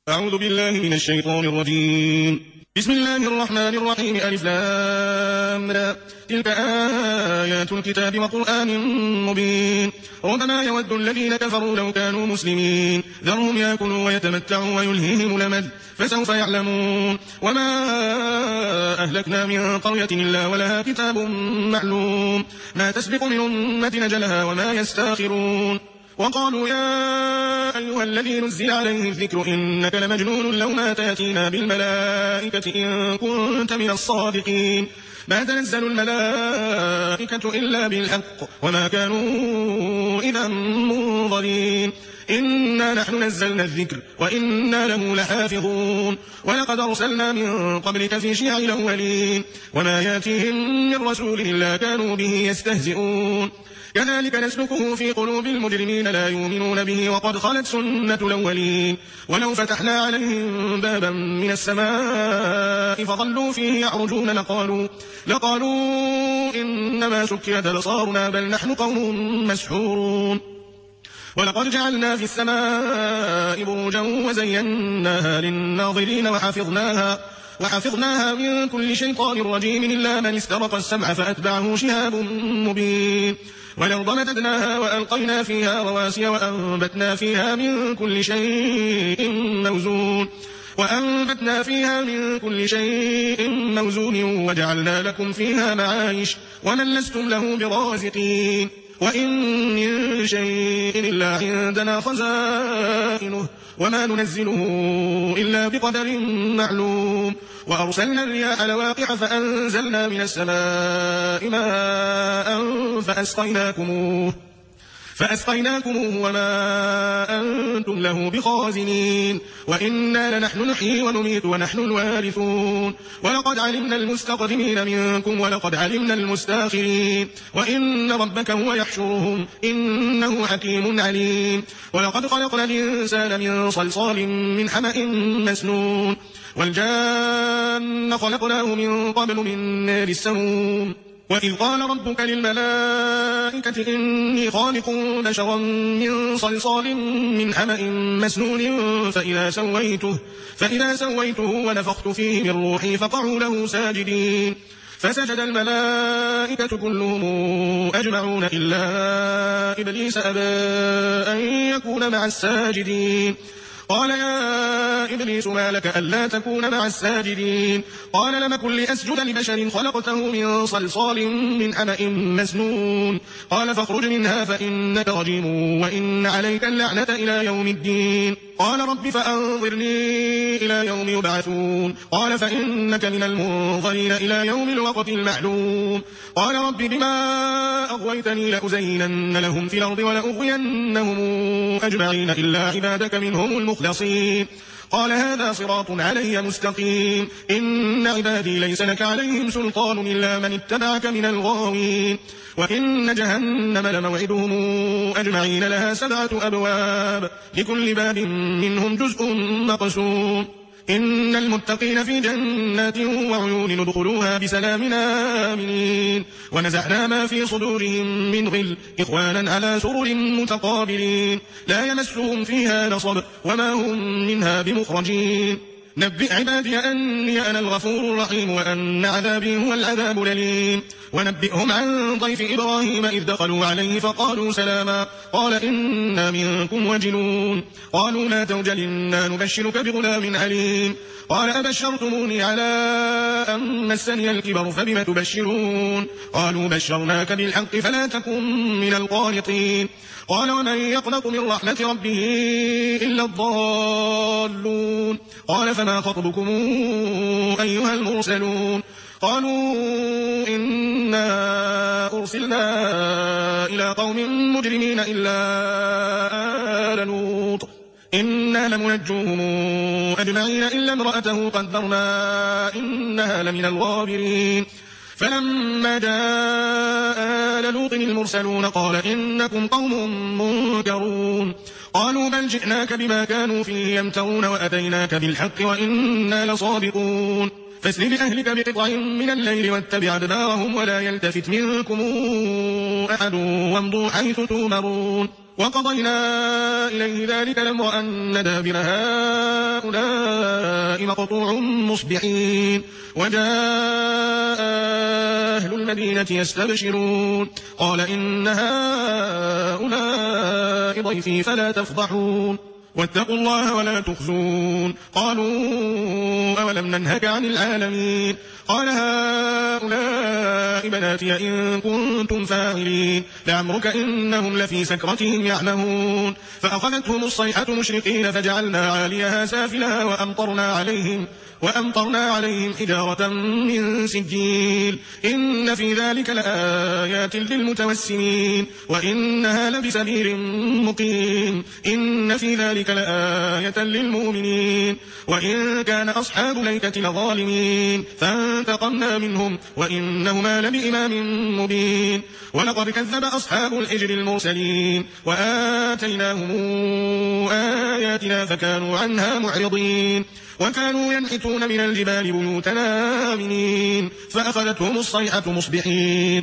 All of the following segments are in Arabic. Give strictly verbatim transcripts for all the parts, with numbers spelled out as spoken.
أعوذ بالله من الشيطان الرجيم. بسم الله الرحمن الرحيم. ألف لام را. تلك آيات الكتاب وقرآن مبين. ربما يود الذين كفروا لو كانوا مسلمين ذرهم يأكلوا ويتمتعوا ويلهيهم الأمل فسوف يعلمون. وما أهلكنا من قرية إلا ولها كتاب معلوم ما تسبق من أمة أجلها وما يستاخرون. وقالوا يا أيها الذي نزل عليه الذكر إنك لمجنون لو ما تأتينا بالملائكة إن كنت من الصادقين. ما تنزل الملائكة إلا بالحق وما كانوا إذا منظرين. إنا نحن نزلنا الذكر وإنا له لحافظون. ولقد أرسلنا من قبلك في شيع الأولين وما ياتيهم من رسول إلا كانوا به يستهزئون. كذلك نسلكه في قلوب المجرمين لا يؤمنون به وقد خلت سنة الأولين. ولو فتحنا عليهم بابا من السماء فظلوا فيه يعرجون لقالوا, لقالوا إنما سكرت أبصارنا بل نحن قوم مسحورون. ولقد جعلنا في السماء بروجا وزيناها للناظرين وحفظناها وحفظناها من كل شيطان رجيم إلا من استرق السمع فأتبعه شهاب مبين. والأرض مددناها وألقينا فيها رواسي وأنبتنا فيها من كل شيء موزون وأنبتنا فيها من كل شيء موزون وجعلنا لكم فيها معايش ومن لستم له برازقين. وإن من شيء إلا عندنا خزائنه وما ننزله إلا بقدر معلوم. وأرسلنا الرياح لواقح فأنزلنا من السماء ماء فأسقيناكموه فأسقيناكموه وما أنتم له بخازنين. وإنا لنحن نحيي ونميت ونحن الوارثون. ولقد علمنا المستقدمين منكم ولقد علمنا المستاخرين وإن ربك هو يحشرهم إنه حكيم عليم. ولقد خلقنا الإنسان من صلصال من حمأ مسنون والجان خلقناه من قبل من نار السموم. وإذ قال ربك للملائكة إني خالق بشرا من صلصال من حمأ مسنون فإذا سويته, فإذا سويته ونفخت فيه من روحي فقعوا له ساجدين. فسجد الملائكة كلهم أجمعون إلا إبليس أبى أن يكون مع الساجدين. قال يا إبليس ما لك ألا تكون مع الساجدين؟ قال لم كن لأسجد لبشر خلقته من صلصال من حمأ مسنون. قال فاخرج منها فإنك رجيم وإن عليك اللعنة إلى يوم الدين. قال رب فأنظرني إلى يوم يبعثون. قال فإنك من المنظرين إلى يوم الوقت المعلوم. قال رب بما أغويتني لأزينن لهم في الأرض ولأغوينهم أجمعين إلا عبادك منهم المخلصين. قال هذا صراط علي مستقيم. إن عبادي ليس لك عليهم سلطان إلا من اتبعك من الغاوين. وإن جهنم لموعدهم أجمعين لها سبعة أبواب لكل باب منهم جزء مقسوم. إن المتقين في جنات وعيون ادخلوها بسلام آمنين. ونزعنا ما في صدورهم من غل إخوانا على سرر متقابلين لا يمسهم فيها نصب وما هم منها بمخرجين. نبئ عبادي أني أنا الغفور الرحيم وأن عذابي هو العذاب الأليم. ونبئهم عن ضيف إبراهيم إذ دخلوا عليه فقالوا سلاما قال إنا منكم وجلون. قالوا لا توجل إنا نبشرك بغلام عليم. قال أبشرتموني على أن مسني الكبر فبم تبشرون؟ قالوا بشرناك بالحق فلا تكن من القانطين. قال ومن يقنط من رحمة ربه إلا الضالون. قال فما خطبكم أيها المرسلون؟ قالوا إنا أرسلنا إلى قوم مجرمين إلا آل لوط إنا لمنجوهم أجمعين إلا امرأته قدرنا إنها لمن الغابرين. فلما جاء آل لوط المرسلون قال إنكم قوم منكرون. قالوا بل جئناك بما كانوا فيه يمترون وأتيناك بالحق وإنا لصادقون. فاسر بأهلك بقطع من الليل واتبع أدبارهم ولا يلتفت منكم أحد وامضوا حيث تؤمرون. وقضينا إليه ذلك الأمر أن دابر هؤلاء مقطوع مصبحين وجاء أهل المدينة يستبشرون قال إن هؤلاء ضيفي فلا تفضحون واتقوا الله ولا تخزون قالوا أولم ننهك عن العالمين قال هؤلاء بناتي إن كنتم فاعلين لعمرك إنهم لفي سكرتهم يعمهون فأخذتهم الصيحة مشرقين فجعلنا عاليها سافلها وأمطرنا عليهم وأمطرنا عليهم حجارة من سجيل إن في ذلك لآيات للمتوسمين وإنها لبسبيل مقيم إن في ذلك لآية للمؤمنين وإن كان أصحاب ليكة لظالمين فانتقمنا منهم وإنهما لبإمام مبين ولقد كذب أصحاب الحجر المرسلين وآتيناهم آياتنا فكانوا عنها معرضين وكانوا ينحتون من الجبال بيوتا آمنين فأخذتهم الصيحة مصبحين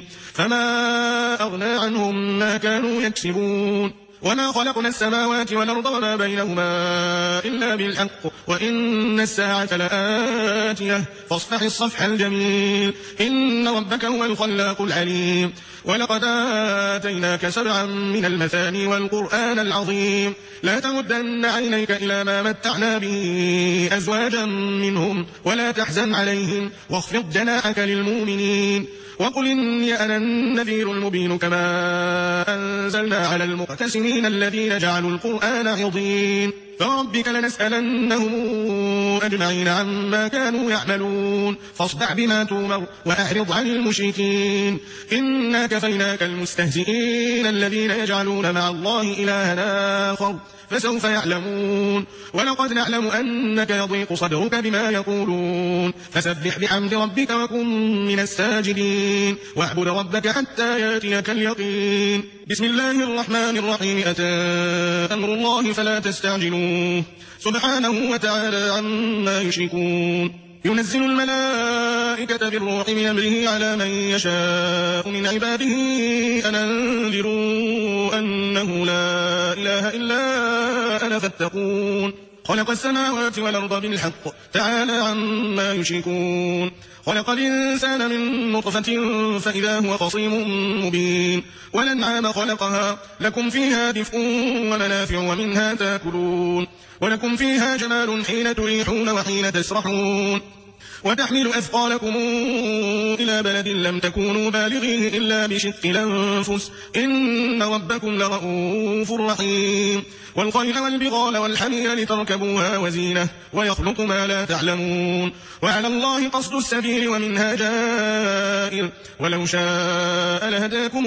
فما أغنى عنهم ما كانوا يكسبون وما خلقنا السماوات والأرض وما بينهما إلا بالحق وإن الساعة لآتية فاصفح الصفح الجميل إن ربك هو الخلاق العليم ولقد آتيناك سبعا من المثاني والقرآن العظيم لا تمدن عينيك إلى ما متعنا به أزواجا منهم ولا تحزن عليهم واخفض جناحك للمؤمنين وقل إني أنا النذير المبين كما أنزلنا على المقتسمين الذين جعلوا القرآن عظيم فربك لنسألنهم أجمعين عما كانوا يعملون فاصدع بما تؤمر وأعرض عن المشركين إنا كفيناك المستهزئين الذين يجعلون مع الله إلها آخر فسوف يعلمون ولقد نعلم أنك يضيق صدرك بما يقولون فسبح بحمد ربك وكن من الساجدين واعبد ربك حتى ياتيك اليقين بسم الله الرحمن الرحيم أتى أمر الله فلا تستعجلوه سبحانه وتعالى عما يشركون ينزل الملائكة بالروح من أمره على من يشاء من عباده أن أنذروا أنه لا إله إلا أنا فاتقون خلق السماوات والأرض بالحق تعالى عما يشركون خلق الإنسان من نطفة فإذا هو خصيم مبين والأنعام خلقها لكم فيها دفء ومنافع ومنها تاكلون ولكم فيها جمال حين تريحون وحين تسرحون وتحمل أثقالكم إلى بلد لم تكونوا بالغيه إلا بشق الأنفس إن ربكم لرؤوف رحيم والخيل والبغال والحمير لتركبوها وزينة ويخلق ما لا تعلمون وعلى الله قصد السبيل ومنها جائر ولو شاء لهداكم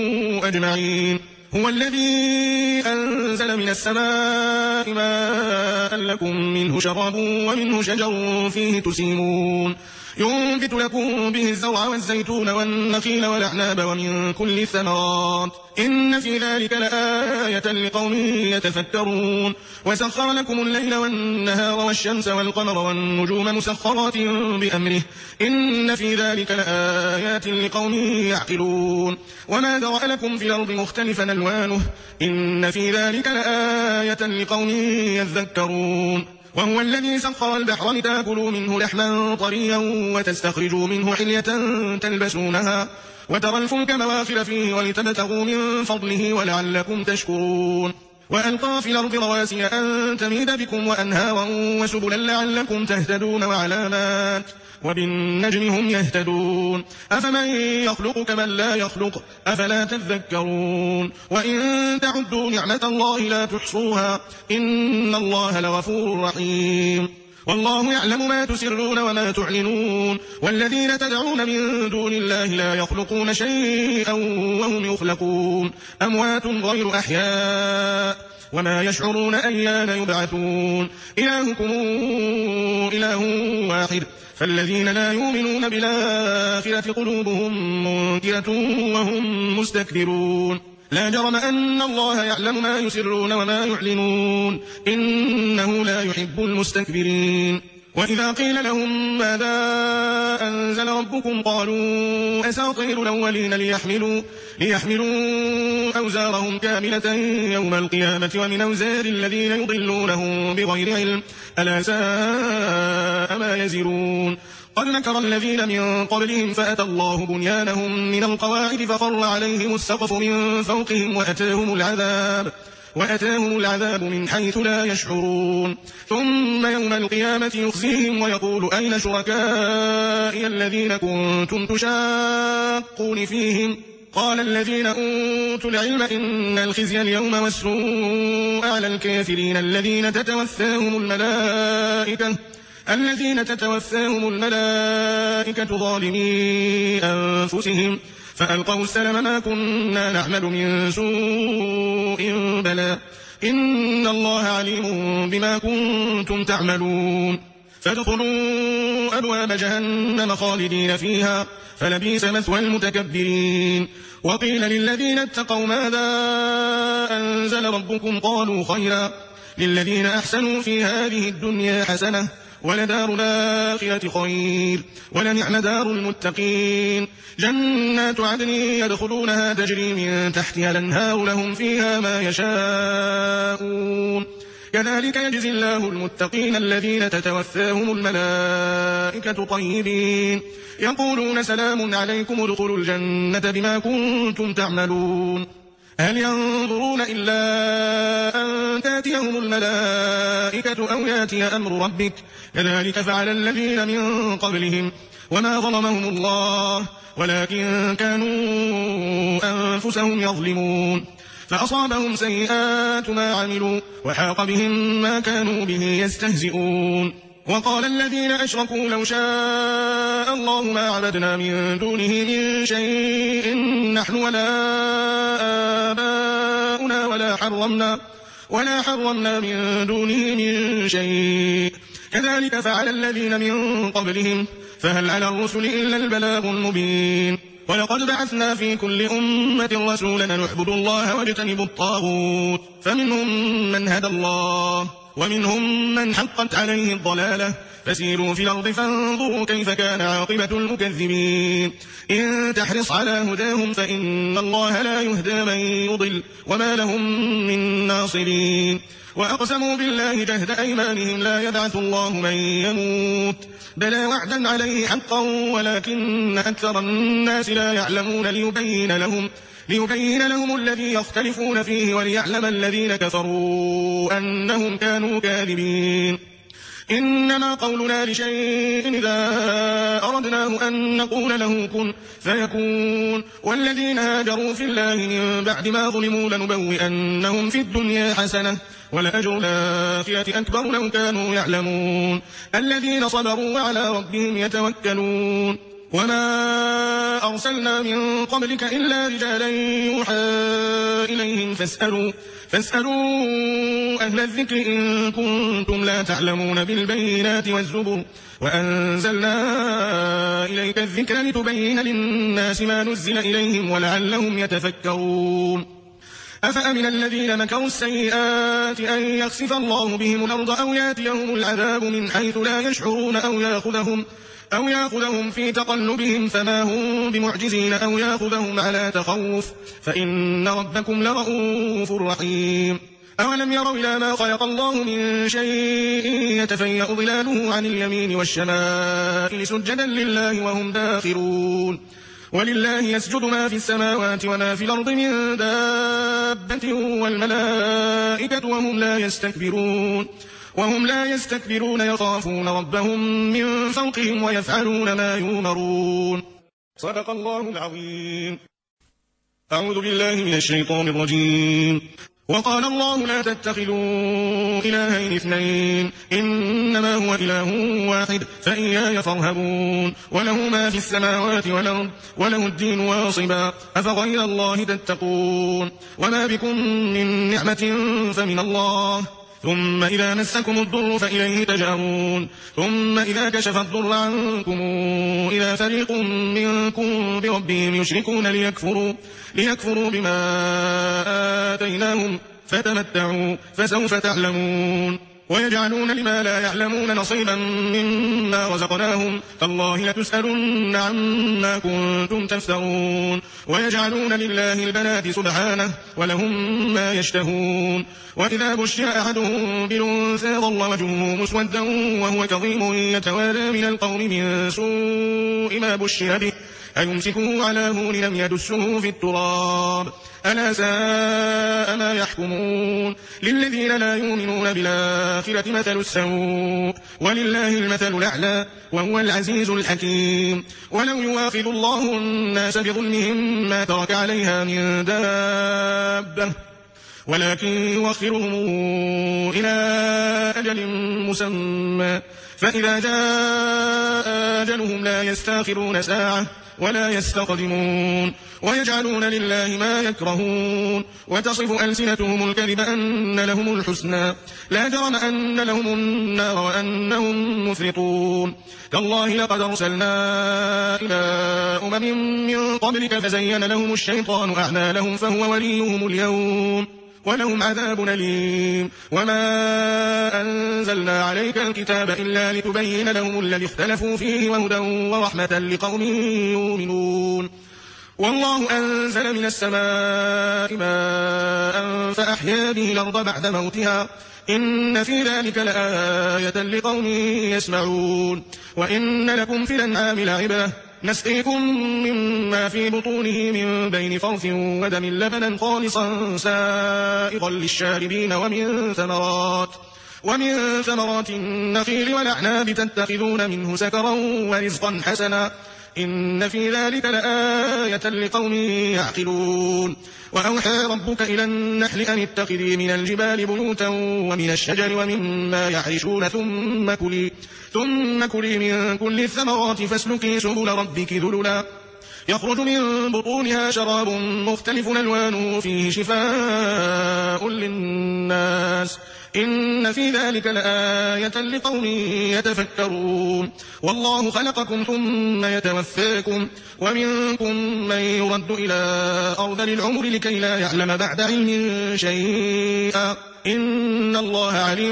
أجمعين هو الذي أنزل من السماء ماء لكم منه شراب ومنه شجر فيه تسيمون ينبت لكم به الزرع والزيتون والنخيل والأعناب ومن كل الثمرات إن في ذلك لآية لقوم يتفكرون وسخر لكم الليل والنهار والشمس والقمر والنجوم مسخرات بأمره إن في ذلك لآيات لقوم يعقلون وما ذرأ لكم في الأرض مختلفا ألوانه إن في ذلك لآية لقوم يذكرون وهو الذي سخر البحر لتاكلوا منه لحما طريا وتستخرجوا منه حلية تلبسونها وترى الفلك مواخر فيه ولتبتغوا من فضله ولعلكم تشكرون وألقى في الأرض رواسي أن تميد بكم وأنهارا وسبلا لعلكم تهتدون وعلامات وبالنجم هم يهتدون أفمن يخلق كمن لا يخلق أفلا تذكرون وإن تعدوا نعمة الله لا تحصوها إن الله لغفور رحيم والله يعلم ما تسرون وما تعلنون والذين تدعون من دون الله لا يخلقون شيئا وهم يخلقون أموات غير أحياء وما يشعرون أيان يبعثون إلهكم إله واحد فالذين لا يؤمنون بالآخرة قلوبهم منكرة وهم مستكبرون لا جرم أن الله يعلم ما يسرون وما يعلنون إنه لا يحب المستكبرين وإذا قيل لهم ماذا أنزل ربكم قالوا أساطير الأولين ليحملوا, ليحملوا أوزارهم كاملة يوم القيامة ومن أوزار الذين يضلونهم بغير علم ألا ساء ما يزرون قد مكر الذين من قبلهم فأتى الله بنيانهم من القواعد فخر عليهم السقف من فوقهم وأتاهم العذاب وأتاهم العذاب من حيث لا يشعرون ثم يوم القيامة يخزيهم ويقول أين شركائي الذين كنتم تشاقون فيهم قال الذين أوتوا العلم إن الخزي اليوم والسوء على الكافرين الذين تتوفاهم الملائكة الذين تتوفاهم الملائكة ظالمي أنفسهم فألقوا السلم ما كنا نعمل من سوء بلى إن الله عليم بما كنتم تعملون فادخلوا أبواب جهنم خالدين فيها فلبئس مثوى المتكبرين وقيل للذين اتقوا ماذا أنزل ربكم قالوا خيرا للذين أحسنوا في هذه الدنيا حسنة ولدار الآخرة خير ولنعم دار المتقين جنات عدن يدخلونها تجري من تحتها الأنهار لهم فيها ما يشاءون كذلك يجزي الله المتقين الذين تتوفاهم الملائكة طيبين يقولون سلام عليكم ادخلوا الجنة بما كنتم تعملون هل ينظرون إلا أن تأتيهم الملائكة أو يأتي أمر ربك كذلك فعل الذين من قبلهم وما ظلمهم الله ولكن كانوا أنفسهم يظلمون فأصابهم سيئات ما عملوا وحاق بهم ما كانوا به يستهزئون وقال الذين أشركوا لو شاء الله ما عبدنا من دونه من شيء نحن ولا آباؤنا ولا حرمنا ولا حرمنا من دونه من شيء كذلك فعل الذين من قبلهم فهل على الرسل إلا البلاغ المبين ولقد بعثنا في كل أمة رسولا نعبد الله واجتنب الطاغوت فمنهم من هدى الله ومنهم من حقت عليه الضلالة فسيروا في الأرض فانظروا كيف كان عاقبة المكذبين إن تحرص على هداهم فإن الله لا يهدى من يضل وما لهم من ناصرين وأقسموا بالله جهد أيمانهم لا يبعث الله من يموت بلى وعدا عليه حقا ولكن أكثر الناس لا يعلمون ليبين لهم ليبين لهم الذي يختلفون فيه وليعلم الذين كفروا أنهم كانوا كاذبين إنما قولنا لشيء إذا أردناه أن نقول له كن فيكون والذين هاجروا في الله من بعد ما ظلموا لنبوئنهم في الدنيا حسنة ولأجر الآخرة أكبر لو كانوا يعلمون الذين صبروا وعلى ربهم يتوكلون وما أرسلنا من قبلك إلا رجالا يوحى إليهم فاسألوا, فاسألوا أهل الذكر إن كنتم لا تعلمون بالبينات والزبر وأنزلنا إليك الذكر لتبين للناس ما نزل إليهم ولعلهم يتفكرون أفأمن الذين مكروا السيئات أن يخسف الله بهم الأرض أو ياتيهم العذاب من حيث لا يشعرون أو يأخذهم أو يأخذهم في تقلبهم فما هم بمعجزين أو يأخذهم على تخوف فإن ربكم لرؤوف رحيم أولم يروا إلى ما خلق الله من شيء يتفيأ ظلاله عن اليمين والشمائل سجدا لله وهم داخرون ولله يسجد ما في السماوات وما في الأرض من دابة والملائكة وهم لا يستكبرون وهم لا يستكبرون يخافون ربهم من فوقهم ويفعلون ما يؤمرون صدق الله العظيم. أعوذ بالله من الشيطان الرجيم. وقال الله لا تتخذوا إلهين اثنين إنما هو إله واحد فإياي فارهبون وله ما في السماوات والأرض وله الدين واصبا أفغير الله تتقون وما بكم من نعمة فمن الله ثم إذا مسكم الضر فإليه تجأرون ثم إذا كشف الضر عنكم إذا فريق منكم بربهم يشركون ليكفروا, ليكفروا بما آتيناهم فتمتعوا فسوف تعلمون ويجعلون لما لا يعلمون نصيبا مما رزقناهم تالله لتسألن عما كنتم تفترون ويجعلون لله البنات سبحانه ولهم ما يشتهون وإذا بشر أحدهم بالأنثى ظل وجهه مسودا وهو كظيم يتوارى من القوم من سوء ما بشر به أيمسكه على هون لم يدسه في التراب ألا ساء ما يحكمون للذين لا يؤمنون بالآخرة مثل السوء ولله المثل الأعلى وهو العزيز الحكيم ولو يواخذ الله الناس بظلمهم ما ترك عليها من دابة ولكن يوخرهم إلى أجل مسمى فإذا جاء أجلهم لا يستاخرون ساعة ولا يستقدمون ويجعلون لله ما يكرهون وتصف ألسنتهم الكذب أن لهم الحسنى لا جرم أن لهم النار وأنهم مفرطون تالله لقد أرسلنا إلى أمم من قبلك فزين لهم الشيطان أعمالهم فهو وليهم اليوم ولهم عذاب أليم وما أنزلنا عليك الكتاب إلا لتبين لهم الذي اختلفوا فيه وهدى ورحمة لقوم يؤمنون والله أنزل من السماء ماء فأحيا به الأرض بعد موتها إن في ذلك لآية لقوم يسمعون وإن لكم في الأنعام لعبرة نسقيكم مما في بطونه من بين فرث ودم لبنا خالصا سائغا للشاربين ومن ثمرات ومن ثمرات النخيل والأعناب تتخذون منه سكرا ورزقا حسنا إن في ذلك لآية لقوم يعقلون وأوحى ربك إلى النحل أن اتخذي من الجبال بيوتا ومن الشجر ومما يعرشون ثم كلي ثم كلي من كل الثمرات فاسلكي سبل ربك ذللا يخرج من بطونها شراب مختلف ألوانه فيه شفاء للناس إن في ذلك لآية لقوم يتفكرون والله خلقكم ثم يتوفاكم ومنكم من يرد إلى أرذل العمر لكي لا يعلم بعد علم شيئا إن الله عليم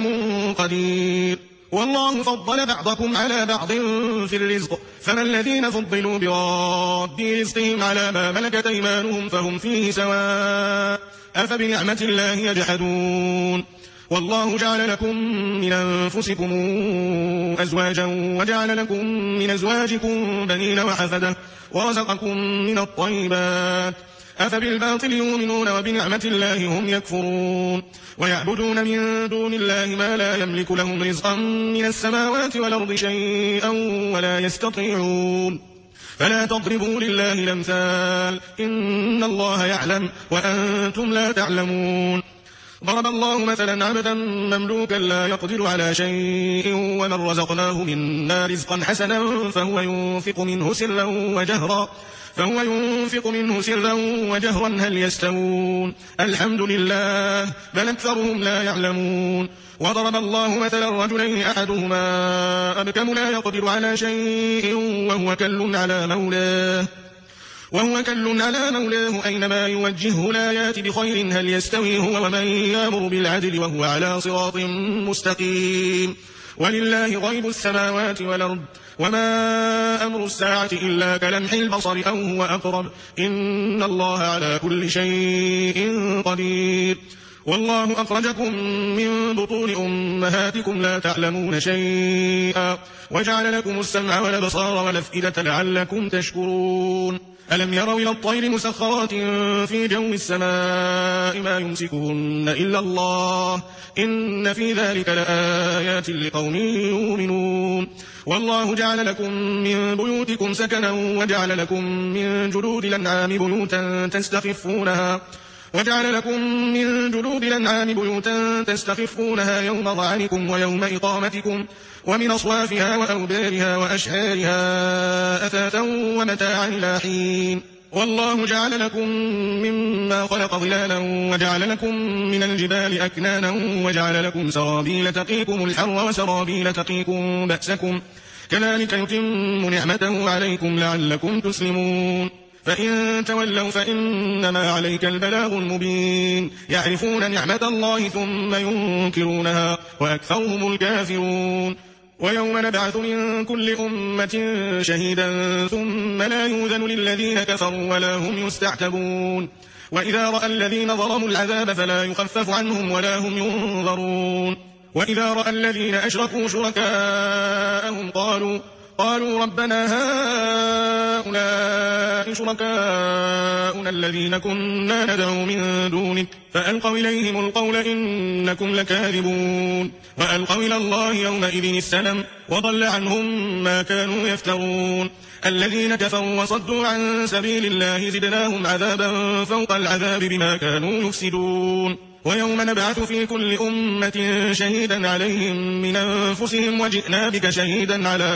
قدير والله فضل بعضكم على بعض في الرزق فما الذين فضلوا براد رزقهم على ما ملكت أيمانهم فهم فيه سواء أفبنعمة الله يجحدون والله جعل لكم من أنفسكم أزواجا وجعل لكم من أزواجكم بنين وحفدة ورزقكم من الطيبات أفبالباطل يؤمنون وبنعمة الله هم يكفرون ويعبدون من دون الله ما لا يملك لهم رزقا من السماوات والأرض شيئا ولا يستطيعون فلا تضربوا لله الأمثال إن الله يعلم وأنتم لا تعلمون ضرب الله مثلا عبدا مملوكا لا يقدر على شيء ومن رزقناه منا رزقا حسنا فهو ينفق منه سرا وجهرا فهو ينفق منه سرا وجهرا هل يستوون الحمد لله بل أكثرهم لا يعلمون وضرب الله مثلا رجلين أحدهما أبكم لا يقدر على شيء وهو كل على مولاه وهو كل على مولاه أينما يوجهه لا يأتي بخير هل يستوي هو ومن يأمر بالعدل وهو على صراط مستقيم ولله غيب السماوات والأرض وما أمر الساعة إلا كلمح البصر أو هو أقرب إن الله على كل شيء قدير والله أخرجكم من بطون أمهاتكم لا تعلمون شيئا وجعل لكم السمع والأبصار والأفئدة لعلكم تشكرون ألم يروا إلى الطير مسخرات في جو السماء ما يمسكهن إلا الله إن في ذلك لآيات لقوم يؤمنون والله جعل لكم من بيوتكم سكنا وجعل لكم من جلود الأنعام بيوتا تستخفونها وجعل لكم من جلود الأنعام بيوتا تستخفونها يوم ظعنكم ويوم إقامتكم ومن أصوافها وأوبارها وأشعارها أثاثا ومتاعا إلى حين والله جعل لكم مما خلق ظلالا وجعل لكم من الجبال أكنانا وجعل لكم سرابيل تقيكم الحر وسرابيل تقيكم بأسكم كذلك يتم نعمته عليكم لعلكم تسلمون فإن تولوا فإنما عليك البلاغ المبين يعرفون نعمة الله ثم ينكرونها وأكثرهم الكافرون ويوم نبعث من كل أمة شهيدا ثم لا يؤذن للذين كفروا ولا هم يستعتبون وإذا رأى الذين ظلموا العذاب فلا يخفف عنهم ولا هم ينظرون وإذا رأى الذين أشركوا شركاءهم قالوا قالوا ربنا هؤلاء شركاؤنا الذين كنا ندعو من دونك فألقوا إليهم القول إنكم لكاذبون وألقوا إلى الله يومئذ السلم وضل عنهم ما كانوا يفترون الذين كفروا وصدوا عن سبيل الله زدناهم عذابا فوق العذاب بما كانوا يفسدون ويوم نبعث في كل أمة شهيدا عليهم من أنفسهم وجئنا بك شهيدا على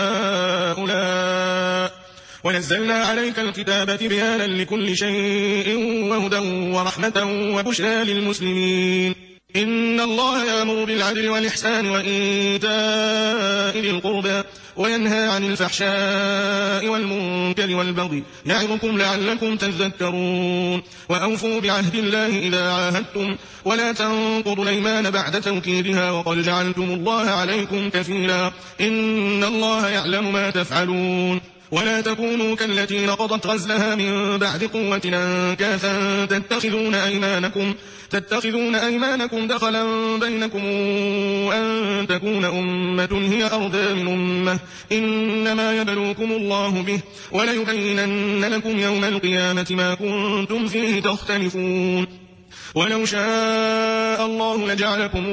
هؤلاء ونزلنا عليك الكتاب تبيانا لكل شيء وهدى ورحمة وبشرى للمسلمين إن الله يأمر بالعدل والإحسان وإيتاء ذي القربى وينهى عن الفحشاء والمنكر والبغي يعظكم لعلكم تذكرون وأوفوا بعهد الله إذا عاهدتم ولا تنقضوا الأيمان بعد توكيدها وقد جعلتم الله عليكم كفيلا إن الله يعلم ما تفعلون ولا تكونوا كالتي نقضت غزلها من بعد قوة أنكاثا تتخذون أيمانكم تتخذون أيمانكم دخلا بينكم أن تكون أمة هي أرضى من أمة إنما يبلوكم الله به وليبينن لكم يوم القيامة ما كنتم فيه تختلفون ولو شاء الله لجعلكم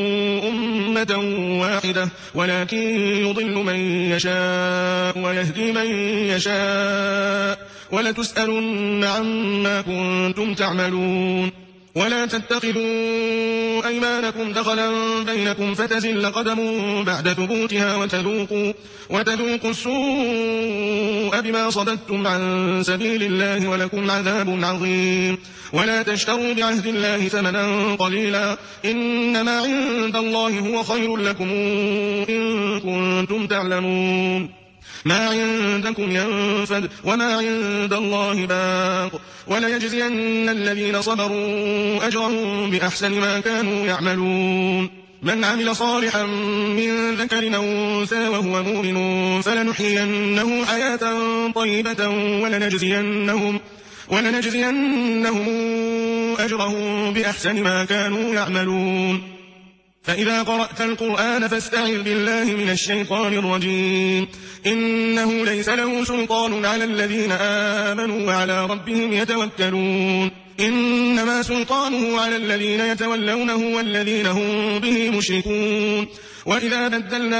أمة واحدة ولكن يضل من يشاء ويهدي من يشاء ولتسألن عما كنتم تعملون ولا تتخذوا أيمانكم دخلا بينكم فتزل قدم بعد ثبوتها وتذوقوا, وتذوقوا السوء بما صددتم عن سبيل الله ولكم عذاب عظيم ولا تشتروا بعهد الله ثمنا قليلا إنما عند الله هو خير لكم إن كنتم تعلمون ما عندكم ينفد وما عند الله باق وليجزين الذين صبروا أجرهم بأحسن ما كانوا يعملون من عمل صالحا من ذكر أو أنثى وهو مؤمن فلنحيينه حياة طيبة ولنجزينهم ولنجزينهم أجرهم بأحسن ما كانوا يعملون فإذا قرأت القرآن فاستعذ بالله من الشيطان الرجيم إنه ليس له سلطان على الذين آمنوا وعلى ربهم يتوكلون إنما سلطانه على الذين يتولونه والذين هم به مشركون وإذا بدلنا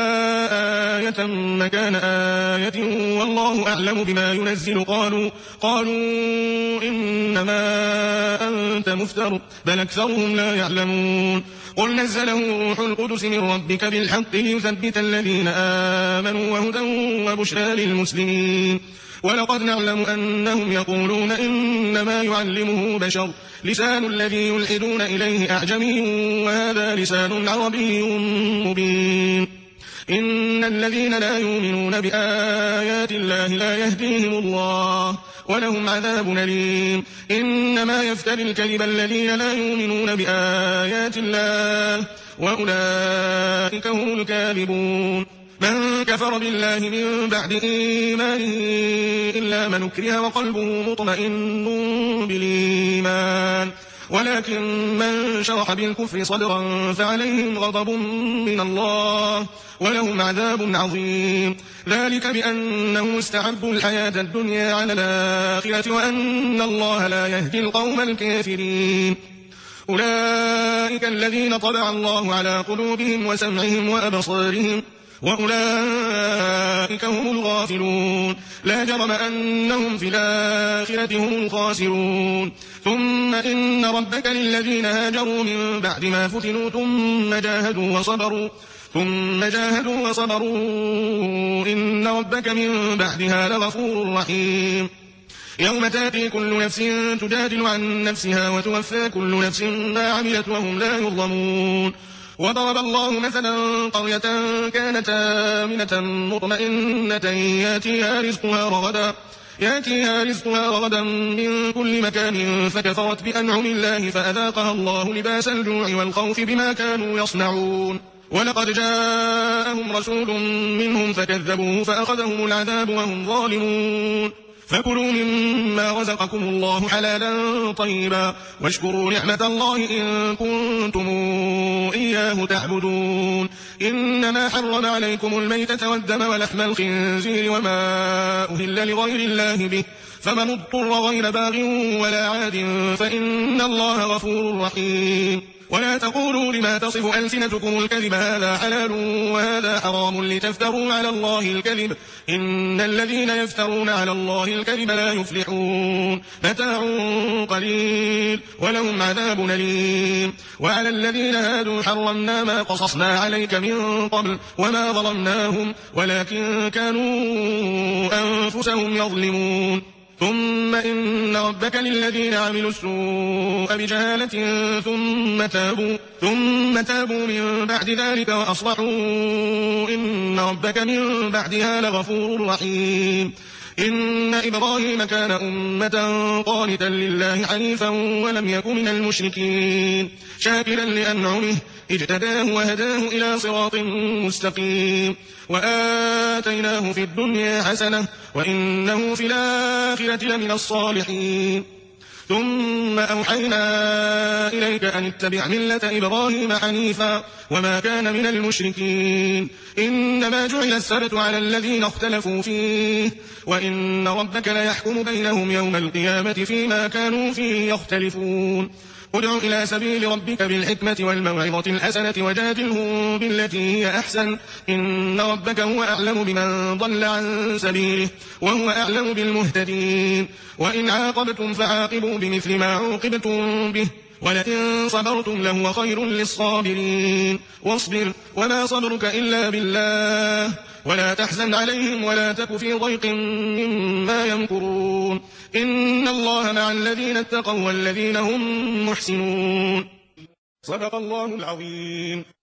آية مكان آية والله أعلم بما ينزل قالوا, قالوا إنما أنت مفتر بل أكثرهم لا يعلمون قل نزله روح القدس من ربك بالحق ليثبت الذين آمنوا وهدى وبشرى للمسلمين ولقد نعلم أنهم يقولون إنما يعلمه بشر لسان الذي يلحدون إليه أعجمي وهذا لسان عربي مبين إن الذين لا يؤمنون بآيات الله لا يهديهم الله ولهم عذاب أليم إنما يفتري الكذب الذين لا يؤمنون بآيات الله وأولئك هم الكاذبون من كفر بالله من بعد إيمانه إلا من أكره وقلبه مطمئن بالإيمان ولكن من شرح بالكفر صدرا فعليهم غضب من الله ولهم عذاب عظيم ذلك بأنهم استحبوا الحياة الدنيا على الآخرة وأن الله لا يهدي القوم الكافرين أولئك الذين طبع الله على قلوبهم وسمعهم وأبصارهم وأولئك هم الغافلون لا جرم أنهم في الآخرة هم الخاسرون ثم إن ربك للذين هاجروا من بعد ما فتنوا ثم جاهدوا وصبروا ثم جاهدوا وصبروا إن ربك من بعدها لغفور رحيم يوم تأتي كل نفس تجادل عن نفسها وتوفى كل نفس ما عملت وهم لا يظلمون وضرب الله مثلا قرية كانت آمنة مطمئنة ياتيها رزقها رغدا يأتيها رزقها رغدا من كل مكان فكفرت بأنعم الله فأذاقها الله لباس الجوع والخوف بما كانوا يصنعون ولقد جاءهم رسول منهم فكذبوه فأخذهم العذاب وهم ظالمون فكلوا مما رزقكم الله حلالا طيبا واشكروا نعمة الله إن كنتم إياه تعبدون إنما حرم عليكم الميتة والدم ولحم الخنزير وما أهل لغير الله به فمن اضطر غير باغ ولا عاد فإن الله غفور رحيم ولا تقولوا لما تصف ألسنتكم الكذب هذا حلال وهذا حرام لتفتروا على الله الكذب إن الذين يفترون على الله الكذب لا يفلحون متاع قليل ولهم عذاب أليم وعلى الذين هادوا حرمنا ما قصصنا عليك من قبل وما ظلمناهم ولكن كانوا أنفسهم يظلمون ثم إن ربك للذين عملوا السوء بجهالة ثم تابوا, ثم تابوا من بعد ذلك وأصلحوا إن ربك من بعدها لغفور رحيم إن إبراهيم كان أمة قانتا لله حنيفا ولم يكن من المشركين شاكرا لأنعمه اجتباه وهداه إلى صراط مستقيم وآتيناه في الدنيا حسنة وإنه في الآخرة لمن الصالحين ثم أوحينا إليك أن اتبع ملة إبراهيم حنيفا وما كان من المشركين إنما جعل السبت على الذين اختلفوا فيه وإن ربك ليحكم بينهم يوم القيامة فيما كانوا فيه يختلفون ادع إلى سبيل ربك بالحكمة والموعظة الحسنة وجادلهم بالتي هي أحسن إن ربك هو أعلم بمن ضل عن سبيله وهو أعلم بالمهتدين وإن عاقبتم فعاقبوا بمثل ما عوقبتم به ولئن صبرتم لهو خير للصابرين واصبر وما صبرك إلا بالله ولا تحزن عليهم ولا تك في ضيق مما يمكرون إن الله مع الذين اتقوا والذين هم محسنون صدق الله العظيم.